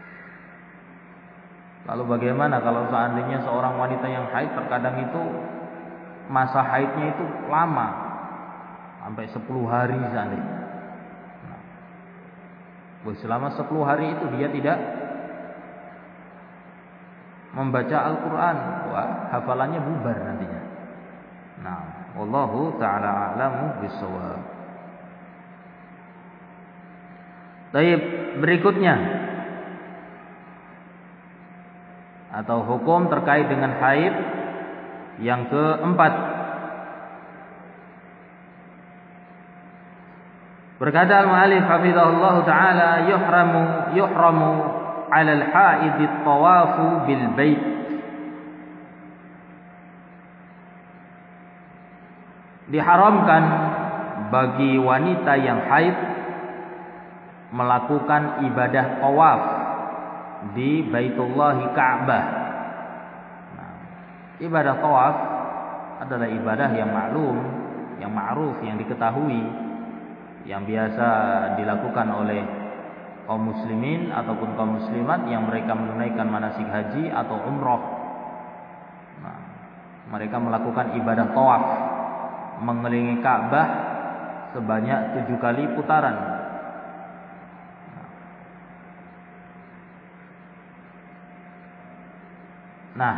lalu bagaimana kalau seandainya seorang wanita yang haid terkadang itu masa haidnya itu lama, sampai sepuluh hari seandainya. Nah, selama sepuluh hari itu dia tidak membaca Al-Quran, wah, hafalannya bubar nantinya. Nah, wallahu ta'ala a'lamu bishawab. Baik, berikutnya atau hukum terkait dengan haid yang keempat, Berkata al-mu'allif hafizahullah taala, yuhramu yuhramu 'ala al-ha'id at-tawafu bil bait. Diharamkan bagi wanita yang haid melakukan ibadah tawaf di Baitullah Ka'bah. Nah, ibadah tawaf adalah ibadah yang maklum, yang ma'ruf, yang diketahui, yang biasa dilakukan oleh kaum muslimin ataupun kaum muslimat yang mereka menunaikan manasik haji atau umrah. Nah, mereka melakukan ibadah tawaf, mengelilingi Ka'bah sebanyak tujuh kali putaran. Nah,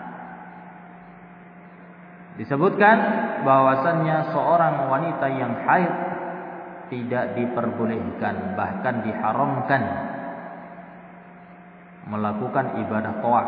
disebutkan bahwasannya seorang wanita yang haid tidak diperbolehkan, bahkan diharamkan melakukan ibadah tawaf.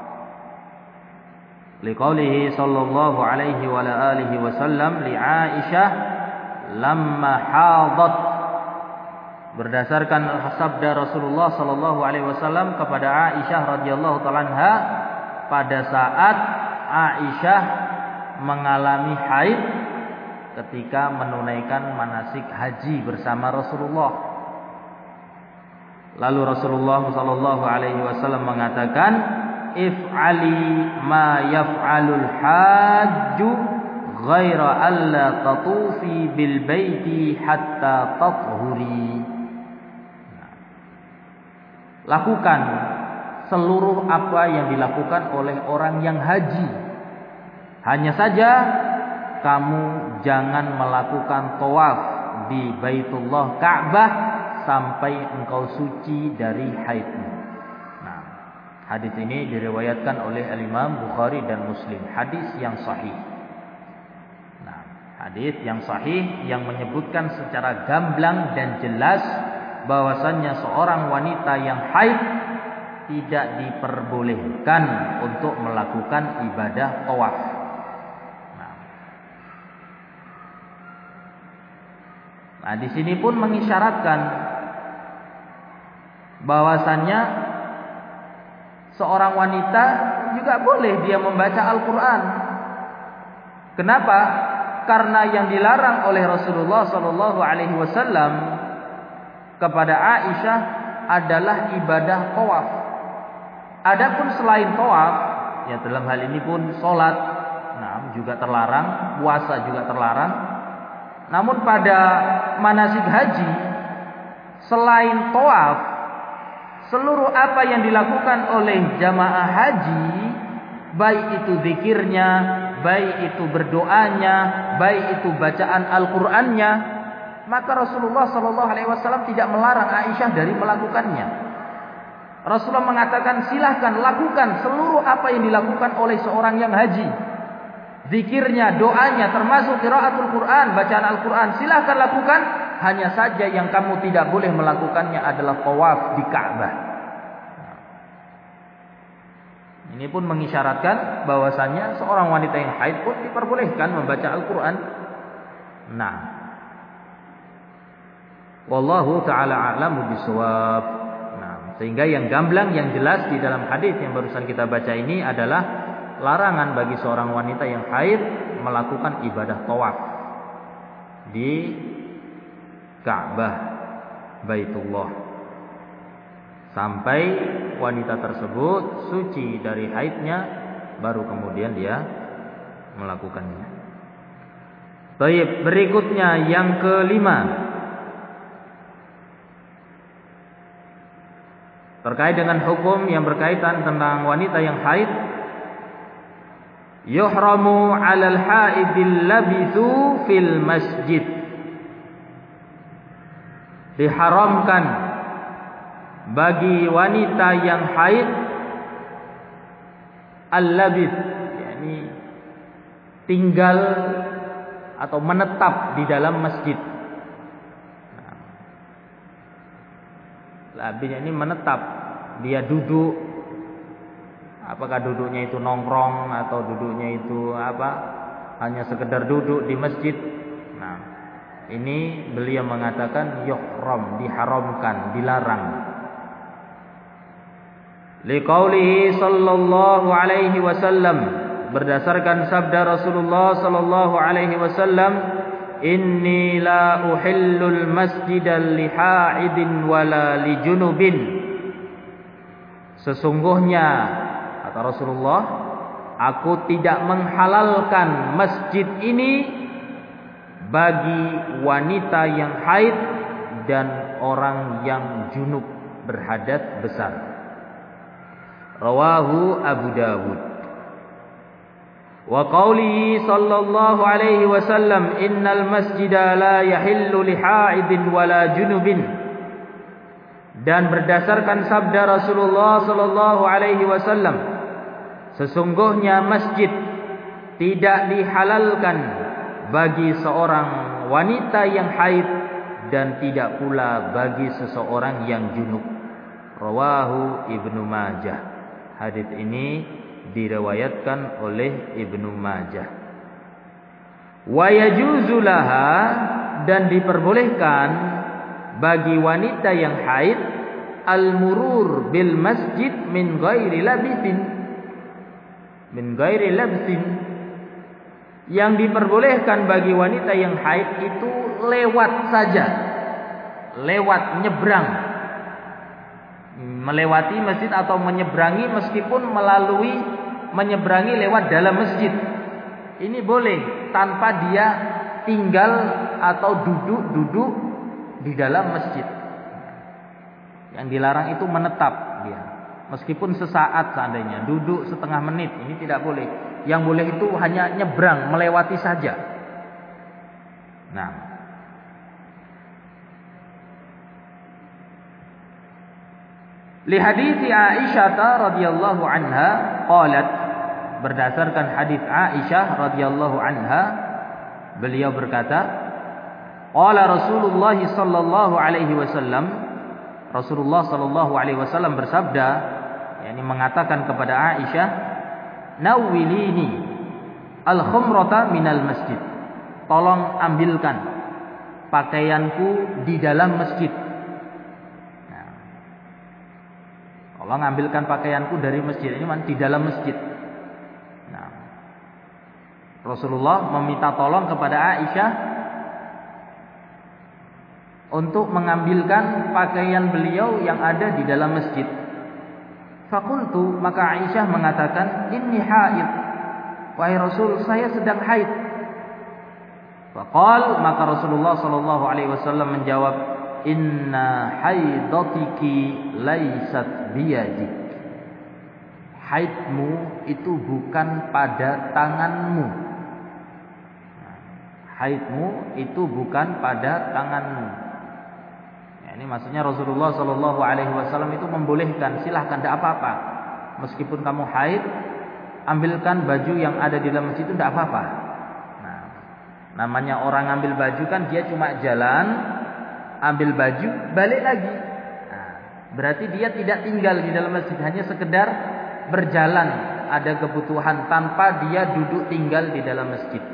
Liqaulihi sallallahu alaihi wa alihi wasallam li Aisyah lamma hadat, berdasarkan sabda Rasulullah sallallahu alaihi wasallam kepada Aisyah radhiyallahu taala anha pada saat Aisyah mengalami haid ketika menunaikan manasik haji bersama Rasulullah. Lalu Rasulullah sallallahu alaihi wasallam mengatakan, if'ali ma yaf'alul hajju ghaira alla tatufi bil baiti hatta tathuri. Lakukan seluruh apa yang dilakukan oleh orang yang haji. Hanya saja kamu jangan melakukan tawaf di Baitullah Ka'bah sampai engkau suci dari haidmu. Nah, hadis ini diriwayatkan oleh Al-Imam Bukhari dan Muslim. Hadis yang sahih. Nah, hadis yang sahih yang menyebutkan secara gamblang dan jelas bahwasannya seorang wanita yang haid tidak diperbolehkan untuk melakukan ibadah tawaf. Nah, nah di sini pun mengisyaratkan bahwasannya seorang wanita juga boleh dia membaca Al-Quran. Kenapa? Karena yang dilarang oleh Rasulullah sallallahu alaihi wasallam kepada Aisyah adalah ibadah tawaf. Adapun selain tawaf, ya dalam hal ini pun salat, nah juga terlarang, puasa juga terlarang. Namun pada manasik haji, selain tawaf, seluruh apa yang dilakukan oleh jamaah haji, baik itu zikirnya, baik itu berdoanya, baik itu bacaan Al-Qur'annya, maka Rasulullah sallallahu alaihi wasallam tidak melarang Aisyah dari melakukannya. Rasulullah mengatakan silahkan lakukan seluruh apa yang dilakukan oleh seorang yang haji. Zikirnya, doanya, termasuk qiraatul Quran, bacaan Al-Quran, silahkan lakukan. Hanya saja yang kamu tidak boleh melakukannya adalah tawaf di Ka'bah. Ini pun mengisyaratkan bahwasannya seorang wanita yang haid pun diperbolehkan membaca Al-Quran. Nah, wallahu ta'ala a'lamu bishawab. Sehingga yang gamblang, yang jelas di dalam hadis yang barusan kita baca ini adalah larangan bagi seorang wanita yang haid melakukan ibadah tawaf di Ka'bah Baitullah sampai wanita tersebut suci dari haidnya, baru kemudian dia melakukannya. Baik, berikutnya yang kelima, terkait dengan hukum yang berkaitan tentang wanita yang haid. Yuhramu 'alal haidil labithu fil masjid. Diharamkan bagi wanita yang haid al-labith, yakni tinggal atau menetap di dalam masjid. Labithnya ini menetap, dia duduk. Apakah duduknya itu nongkrong atau duduknya itu apa? Hanya sekedar duduk di masjid. Nah, Ini beliau mengatakan yuhram, diharamkan, dilarang. Liqaulihi sallallahu alaihi wasallam, berdasarkan sabda Rasulullah sallallahu alaihi wasallam, inni la uhillul masjidal lihaidin wala lijunubin. Sesungguhnya kata Rasulullah, aku tidak menghalalkan masjid ini bagi wanita yang haid dan orang yang junub berhadas besar. Rawahu Abu Dawud. Wa qawlihi sallallahu alaihi wasallam, innal masjida la yahillu lihaidin wala junubin. Dan berdasarkan sabda Rasulullah sallallahu alaihi wasallam, sesungguhnya masjid tidak dihalalkan bagi seorang wanita yang haid dan tidak pula bagi seseorang yang junub. Rawahu Ibnu Majah. Hadis ini diriwayatkan oleh Ibnu Majah. Wa yajuzu laha, dan diperbolehkan bagi wanita yang haid al-murur bil masjid min ghairi labisin. Min ghairi labsin. Yang diperbolehkan bagi wanita yang haid itu lewat saja, lewat, nyebrang, melewati masjid atau menyeberangi, meskipun melalui menyeberangi lewat dalam masjid. Ini boleh tanpa dia tinggal atau duduk-duduk di dalam masjid. Yang dilarang itu menetap dia, meskipun sesaat seandainya, duduk setengah menit, ini tidak boleh. Yang boleh itu hanya nyebrang, melewati saja. Nah, li hadiits Aisyah radhiyallahu anha qalat, berdasarkan hadis Aisyah radhiyallahu anha, beliau berkata, qala Rasulullah sallallahu alaihi wasallam, Rasulullah sallallahu alaihi wasallam bersabda, yakni mengatakan kepada Aisyah, nawwilini al-khumrata minal masjid. Tolong ambilkan pakaianku di dalam masjid. Nah, tolong ambilkan pakaianku dari masjid. Ini di dalam masjid. Nah, Rasulullah meminta tolong kepada Aisyah untuk mengambilkan pakaian beliau yang ada di dalam masjid. Fakultu, maka Aisyah mengatakan, inni haid, wahai Rasul, saya sedang haid. Faqal, maka Rasulullah sallallahu alaihi wasallam menjawab, inna haidatiki laysat biyadik. Haidmu itu bukan pada tanganmu. Haidmu itu bukan pada tanganmu. Ini maksudnya Rasulullah sallallahu alaihi wasallam itu membolehkan, silahkan, tidak apa-apa. Meskipun kamu haid, ambilkan baju yang ada di dalam masjid itu tidak apa-apa. Nah, namanya orang ambil baju kan dia cuma jalan, ambil baju, balik lagi. Nah, berarti dia tidak tinggal di dalam masjid, hanya sekedar berjalan, ada kebutuhan tanpa dia duduk tinggal di dalam masjid.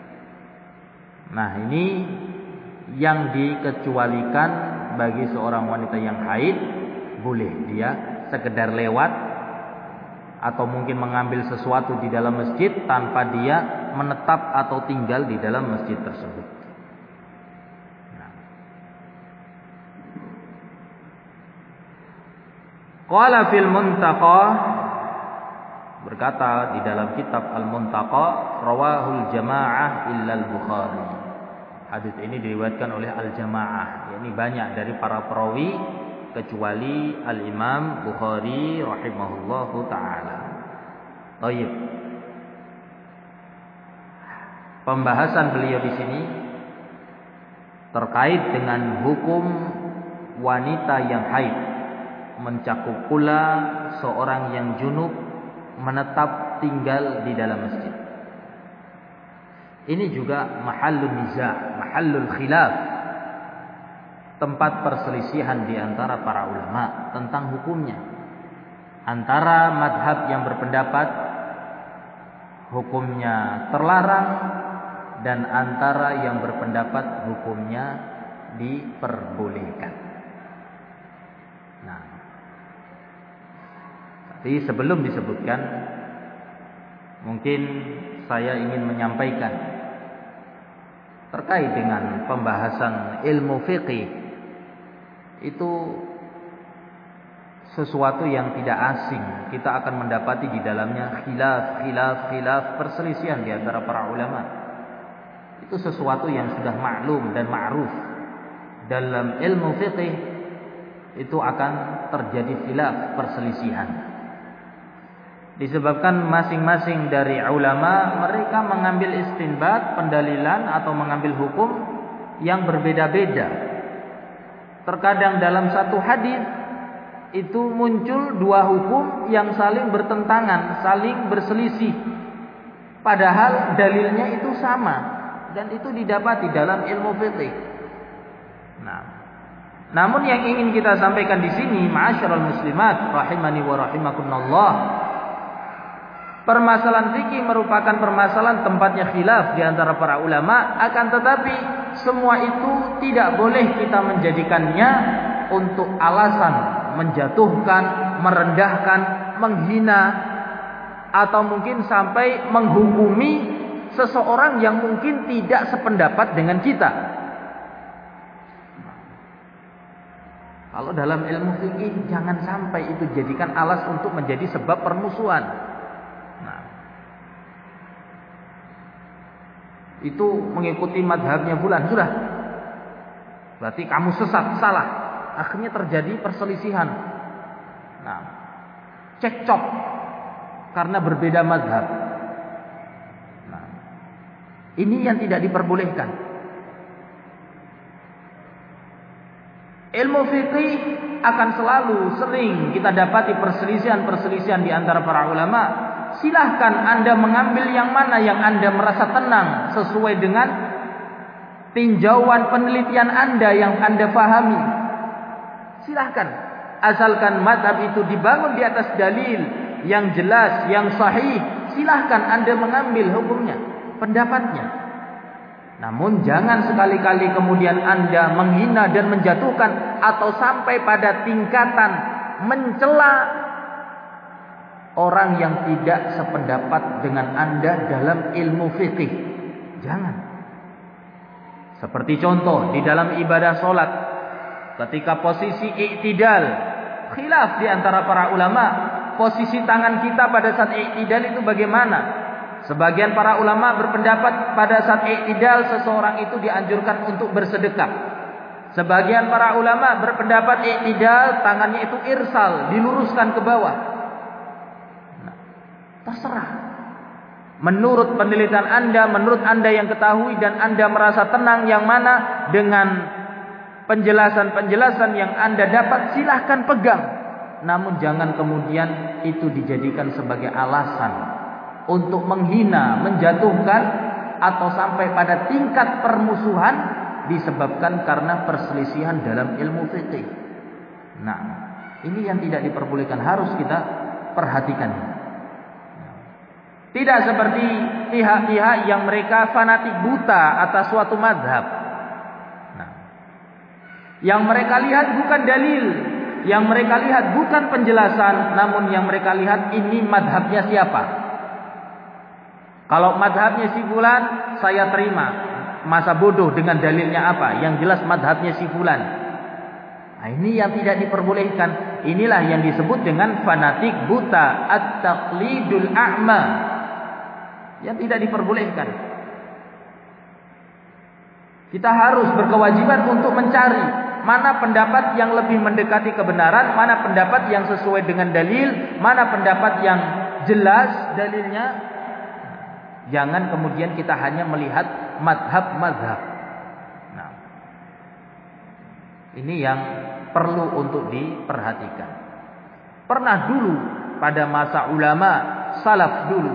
Nah, ini yang dikecualikan bagi seorang wanita yang haid, boleh dia sekedar lewat atau mungkin mengambil sesuatu di dalam masjid tanpa dia menetap atau tinggal di dalam masjid tersebut. Nah. Qala fil Muntaqa, berkata di dalam kitab Al-Muntaqa, rawahul jamaah illa al-Bukhari. Hadis ini diriwayatkan oleh al-jamaah, yakni banyak dari para perawi kecuali al-Imam Bukhari rahimahullahu taala. Baik. Pembahasan beliau di sini terkait dengan hukum wanita yang haid, mencakup pula seorang yang junub menetap tinggal di dalam masjid. Ini juga mahallun niza', mahallul khilaf, tempat perselisihan di antara para ulama tentang hukumnya. Antara madhab yang berpendapat hukumnya terlarang dan antara yang berpendapat hukumnya diperbolehkan. Nah, tapi sebelum disebutkan, mungkin saya ingin menyampaikan terkait dengan pembahasan ilmu fiqih. Itu sesuatu yang tidak asing. Kita akan mendapati di dalamnya khilaf, khilaf, khilaf, perselisihan di antara para ulama. Itu sesuatu yang sudah maklum dan ma'ruf. Dalam ilmu fiqih itu akan terjadi khilaf, perselisihan. Disebabkan masing-masing dari ulama mereka mengambil istinbat, pendalilan atau mengambil hukum yang berbeda-beda. Terkadang dalam satu hadis itu muncul dua hukum yang saling bertentangan, saling berselisih. Padahal dalilnya itu sama dan itu didapati dalam ilmu fiqih. Nah, namun yang ingin kita sampaikan di sini, ma'asyiral muslimat rahimani wa rahimakumullah, permasalahan fikih merupakan permasalahan tempatnya khilaf di antara para ulama, akan tetapi semua itu tidak boleh kita menjadikannya untuk alasan menjatuhkan, merendahkan, menghina, atau mungkin sampai menghukumi seseorang yang mungkin tidak sependapat dengan kita. Kalau dalam ilmu fikih jangan sampai itu jadikan alas untuk menjadi sebab permusuhan. Nah, itu mengikuti madhabnya fulan, sudah berarti kamu sesat, salah. Akhirnya terjadi perselisihan. Nah, cekcok karena berbeda madhab. Nah, ini yang tidak diperbolehkan. Ilmu fikih akan selalu sering kita dapati perselisihan-perselisihan di antara para ulama. Silahkan Anda mengambil yang mana yang Anda merasa tenang sesuai dengan tinjauan penelitian Anda yang Anda pahami. Silahkan, asalkan madhab itu dibangun di atas dalil yang jelas, yang sahih. Silahkan Anda mengambil hukumnya, pendapatnya. Namun jangan sekali-kali kemudian Anda menghina dan menjatuhkan atau sampai pada tingkatan mencela orang yang tidak sependapat dengan Anda dalam ilmu fikih. Jangan. Seperti contoh di dalam ibadah solat, ketika posisi i'tidal, khilaf di antara para ulama, posisi tangan kita pada saat i'tidal itu bagaimana? Sebagian para ulama berpendapat pada saat i'tidal seseorang itu dianjurkan untuk bersedekah. Sebagian para ulama berpendapat i'tidal tangannya itu irsal, diluruskan ke bawah. Nah, terserah. Menurut penelitian Anda, menurut Anda yang ketahui dan Anda merasa tenang yang mana dengan penjelasan-penjelasan yang Anda dapat, silahkan pegang. Namun jangan kemudian itu dijadikan sebagai alasan untuk menghina, menjatuhkan, atau sampai pada tingkat permusuhan disebabkan karena perselisihan dalam ilmu fikih. Nah, ini yang tidak diperbolehkan, harus kita perhatikan. Tidak seperti pihak-pihak yang mereka fanatik buta atas suatu madhab. Nah, yang mereka lihat bukan dalil, yang mereka lihat bukan penjelasan, namun yang mereka lihat ini madhabnya siapa. Kalau madhabnya si fulan, saya terima. Masa bodoh dengan dalilnya apa? Yang jelas madhabnya si fulan. Nah, ini yang tidak diperbolehkan. Inilah yang disebut dengan fanatik buta, at-taqlidul a'ma, yang tidak diperbolehkan. Kita harus berkewajiban untuk mencari mana pendapat yang lebih mendekati kebenaran, mana pendapat yang sesuai dengan dalil, mana pendapat yang jelas dalilnya. Jangan kemudian kita hanya melihat madhab-madhab. Nah, ini yang perlu untuk diperhatikan. Pernah dulu pada masa ulama salaf dulu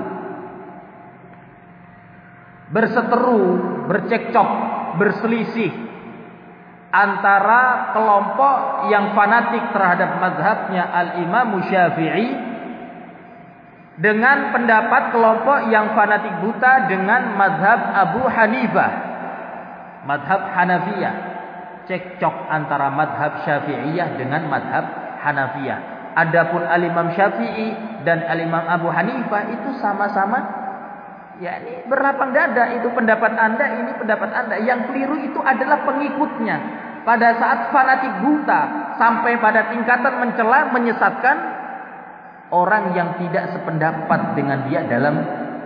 berseteru, bercekcok, berselisih antara kelompok yang fanatik terhadap mazhabnya Al-Imam Syafi'i dengan pendapat kelompok yang fanatik buta dengan mazhab Abu Hanifah, mazhab Hanafiyah. Cekcok antara mazhab Syafi'iyah dengan mazhab Hanafiyah. Adapun al-Imam Syafi'i dan al-Imam Abu Hanifah itu sama-sama yakni berlapang dada. Itu pendapat Anda, ini pendapat Anda. Yang keliru itu adalah pengikutnya. Pada saat fanatik buta sampai pada tingkatan mencela, menyesatkan orang yang tidak sependapat dengan dia dalam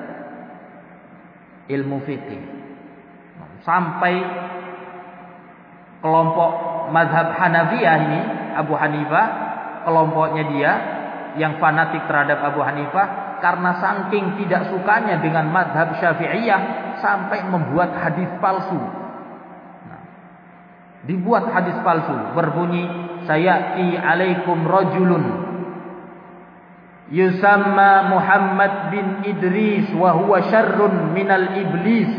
ilmu fikih. Sampai kelompok mazhab Hanafiyah ini, Abu Hanifah, kelompoknya dia yang fanatik terhadap Abu Hanifah, karena saking tidak sukanya dengan mazhab Syafi'iyah sampai membuat hadis palsu. Nah, dibuat hadis palsu berbunyi, sayati alaikum rajulun yusamma Muhammad bin Idris wa huwa syarrun minal iblis.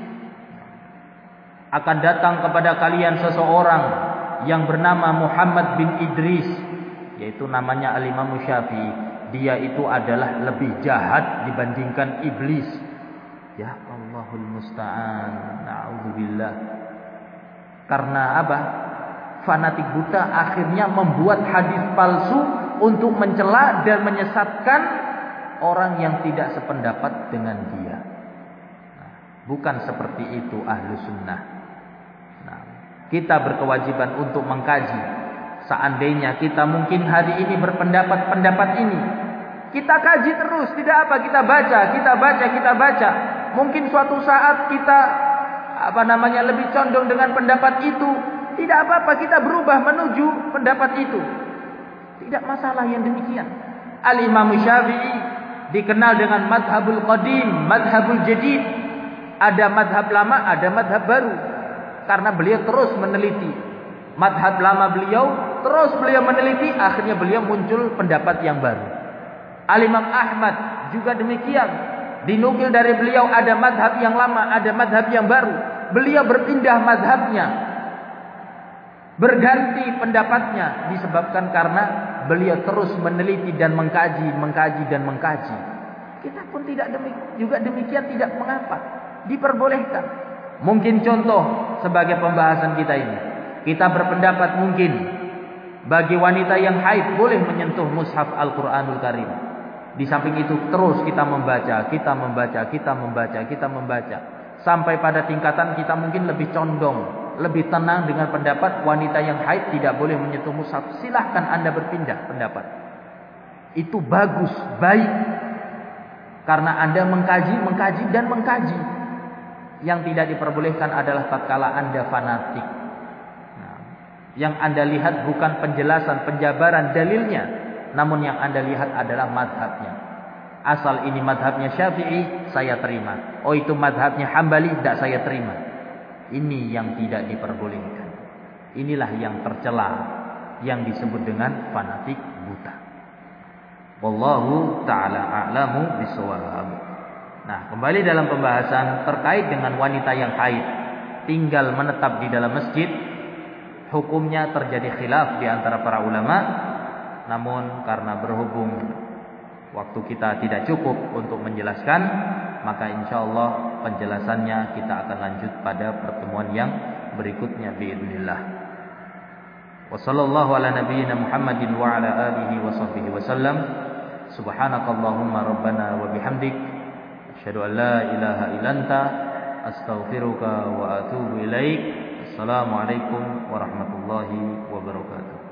Akan datang kepada kalian seseorang yang bernama Muhammad bin Idris, yaitu namanya al-Imam Syafi'i. Dia itu adalah lebih jahat dibandingkan iblis. Ya Allahul musta'an. Na'udzubillah. Karena apa? Fanatik buta akhirnya membuat hadis palsu untuk mencela dan menyesatkan orang yang tidak sependapat dengan dia. Nah, bukan seperti itu ahlu sunnah. Nah, kita berkewajiban untuk mengkaji. Seandainya kita mungkin hari ini berpendapat pendapat ini, kita kaji terus. Tidak apa, kita baca, kita baca, kita baca. Mungkin suatu saat kita apa namanya lebih condong dengan pendapat itu. Tidak apa-apa, kita berubah menuju pendapat itu. Tidak masalah yang demikian. Al-Imam Syafi'i dikenal dengan madhabul qadim, madhabul jadid. Ada madhab lama, ada madhab baru. Karena beliau terus meneliti. Madhab lama beliau, terus beliau meneliti, akhirnya beliau muncul pendapat yang baru. Al-Imam Ahmad juga demikian. Dinukil dari beliau ada madhab yang lama, ada madhab yang baru. Beliau berpindah madhabnya, berganti pendapatnya, disebabkan karena beliau terus meneliti dan mengkaji, mengkaji dan mengkaji. Kita pun tidak demikian, juga demikian, tidak mengapa, diperbolehkan. Mungkin contoh sebagai pembahasan kita ini, kita berpendapat mungkin bagi wanita yang haid boleh menyentuh mushaf Al-Quranul Karim. Di samping itu terus kita membaca, kita membaca, kita membaca, kita membaca, sampai pada tingkatan kita mungkin lebih condong, lebih tenang dengan pendapat wanita yang haid tidak boleh menyentuh mushaf. Silahkan Anda berpindah pendapat. Itu bagus, baik. Karena Anda mengkaji, mengkaji dan mengkaji. Yang tidak diperbolehkan adalah tatkala Anda fanatik. Nah, yang Anda lihat bukan penjelasan, penjabaran dalilnya, namun yang Anda lihat adalah madhabnya. Asal ini madhabnya Syafi'i, saya terima. Oh, itu madhabnya Hambali, tidak saya terima. Ini yang tidak diperbolehkan. Inilah yang tercela, yang disebut dengan fanatik buta. Wallahu ta'ala a'lamu bishawab. Nah, kembali dalam pembahasan terkait dengan wanita yang haid tinggal menetap di dalam masjid. Hukumnya terjadi khilaf di antara para ulama. Namun karena berhubung waktu kita tidak cukup untuk menjelaskan, maka insyaallah penjelasannya kita akan lanjut pada pertemuan yang berikutnya biidznillah. Wa sallallahu ala nabiyyina Muhammadin wa ala alihi wa sahbihi wasallam. Subhanakallahumma rabbana wa bihamdik asyhadu an la ilaha illa anta astaghfiruka wa atubu ilaik. Assalamualaikum warahmatullahi wabarakatuh.